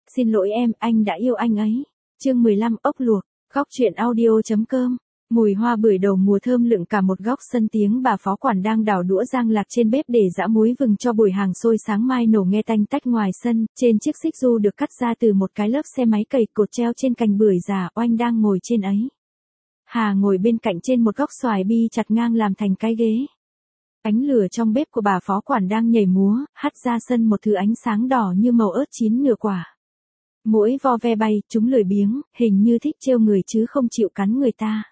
xin lỗi em, anh đã yêu anh ấy. Chương 15 ốc luộc, góc truyện audio.com. Mùi hoa bưởi đầu mùa thơm lựng cả một góc sân, tiếng bà phó quản đang đảo đũa rang lạc trên bếp để giã muối vừng cho buổi hàng xôi sáng mai nổ nghe tanh tách ngoài sân. Trên chiếc xích du được cắt ra từ một cái lớp xe máy cầy cột treo trên cành bưởi già, Oanh đang ngồi trên ấy. Hà ngồi bên cạnh trên một góc xoài bi chặt ngang làm thành cái ghế. Ánh lửa trong bếp của bà phó quản đang nhảy múa, hắt ra sân một thứ ánh sáng đỏ như màu ớt chín nửa quả. Muỗi vo ve bay, chúng lười biếng, hình như thích trêu người chứ không chịu cắn người ta.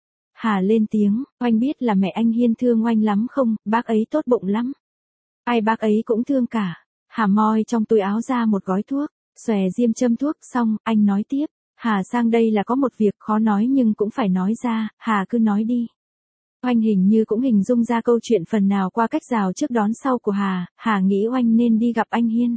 Hà lên tiếng, Oanh biết là mẹ anh Hiên thương Oanh lắm không, bác ấy tốt bụng lắm. Ai bác ấy cũng thương cả. Hà moi trong túi áo ra một gói thuốc, xòe diêm châm thuốc xong, anh nói tiếp. Hà sang đây là có một việc khó nói nhưng cũng phải nói ra, Hà cứ nói đi. Oanh hình như cũng hình dung ra câu chuyện phần nào qua cách rào trước đón sau của Hà nghĩ Oanh nên đi gặp anh Hiên.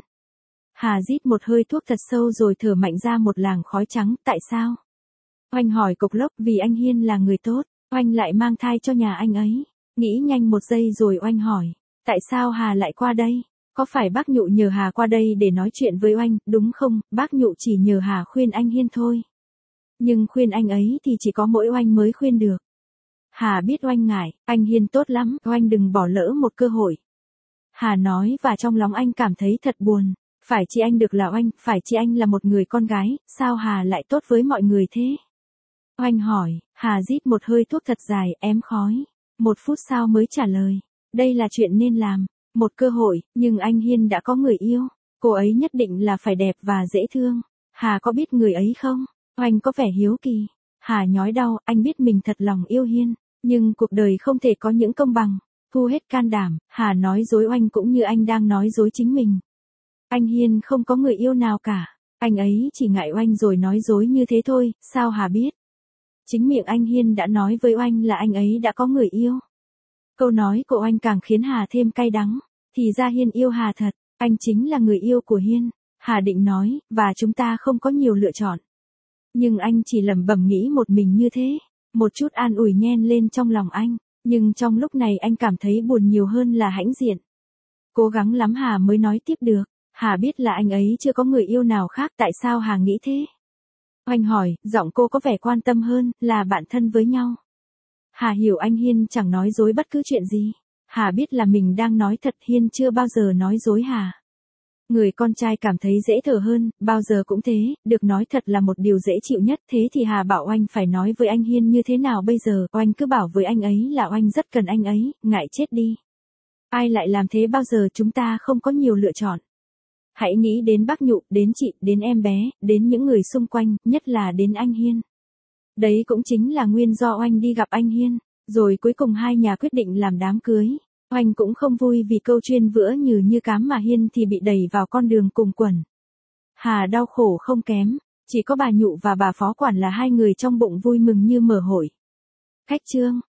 Hà rít một hơi thuốc thật sâu rồi thở mạnh ra một làn khói trắng, tại sao? Oanh hỏi cộc lốc, vì anh Hiên là người tốt, Oanh lại mang thai cho nhà anh ấy. Nghĩ nhanh một giây rồi Oanh hỏi, tại sao Hà lại qua đây? Có phải bác Nhụ nhờ Hà qua đây để nói chuyện với Oanh, đúng không? Bác Nhụ chỉ nhờ Hà khuyên anh Hiên thôi. Nhưng khuyên anh ấy thì chỉ có mỗi Oanh mới khuyên được. Hà biết Oanh ngại, anh Hiên tốt lắm, Oanh đừng bỏ lỡ một cơ hội. Hà nói và trong lòng anh cảm thấy thật buồn. Phải chi anh được là Oanh, phải chi anh là một người con gái, sao Hà lại tốt với mọi người thế? Oanh hỏi, Hà rít một hơi thuốc thật dài, ém khói. 1 phút sau mới trả lời, đây là chuyện nên làm, một cơ hội, nhưng anh Hiên đã có người yêu, cô ấy nhất định là phải đẹp và dễ thương. Hà có biết người ấy không? Oanh có vẻ hiếu kỳ. Hà nhói đau, anh biết mình thật lòng yêu Hiên, nhưng cuộc đời không thể có những công bằng. Thu hết can đảm, Hà nói dối Oanh cũng như anh đang nói dối chính mình. Anh Hiên không có người yêu nào cả, anh ấy chỉ ngại Oanh rồi nói dối như thế thôi, sao Hà biết? Chính miệng anh Hiên đã nói với Oanh là anh ấy đã có người yêu. Câu nói của Oanh càng khiến Hà thêm cay đắng, thì ra Hiên yêu Hà thật, anh chính là người yêu của Hiên. Hà định nói, và chúng ta không có nhiều lựa chọn. Nhưng anh chỉ lẩm bẩm nghĩ một mình như thế, một chút an ủi nhen lên trong lòng anh, nhưng trong lúc này anh cảm thấy buồn nhiều hơn là hãnh diện. Cố gắng lắm Hà mới nói tiếp được. Hà biết là anh ấy chưa có người yêu nào khác, tại sao Hà nghĩ thế? Oanh hỏi, giọng cô có vẻ quan tâm hơn, là bạn thân với nhau. Hà hiểu anh Hiên chẳng nói dối bất cứ chuyện gì. Hà biết là mình đang nói thật, Hiên chưa bao giờ nói dối Hà. Người con trai cảm thấy dễ thở hơn, bao giờ cũng thế, được nói thật là một điều dễ chịu nhất. Thế thì Hà bảo Oanh phải nói với anh Hiên như thế nào bây giờ? Oanh cứ bảo với anh ấy là Oanh rất cần anh ấy, ngại chết đi. Ai lại làm thế bao giờ, chúng ta không có nhiều lựa chọn. Hãy nghĩ đến bác Nhụ, đến chị, đến em bé, đến những người xung quanh, nhất là đến anh Hiên. Đấy cũng chính là nguyên do Oanh đi gặp anh Hiên, rồi cuối cùng hai nhà quyết định làm đám cưới. Oanh cũng không vui vì câu chuyên vữa như cám mà Hiên thì bị đẩy vào con đường cùng quẩn. Hà đau khổ không kém, chỉ có bà Nhụ và bà phó quản là hai người trong bụng vui mừng như mở hội. Khách trương,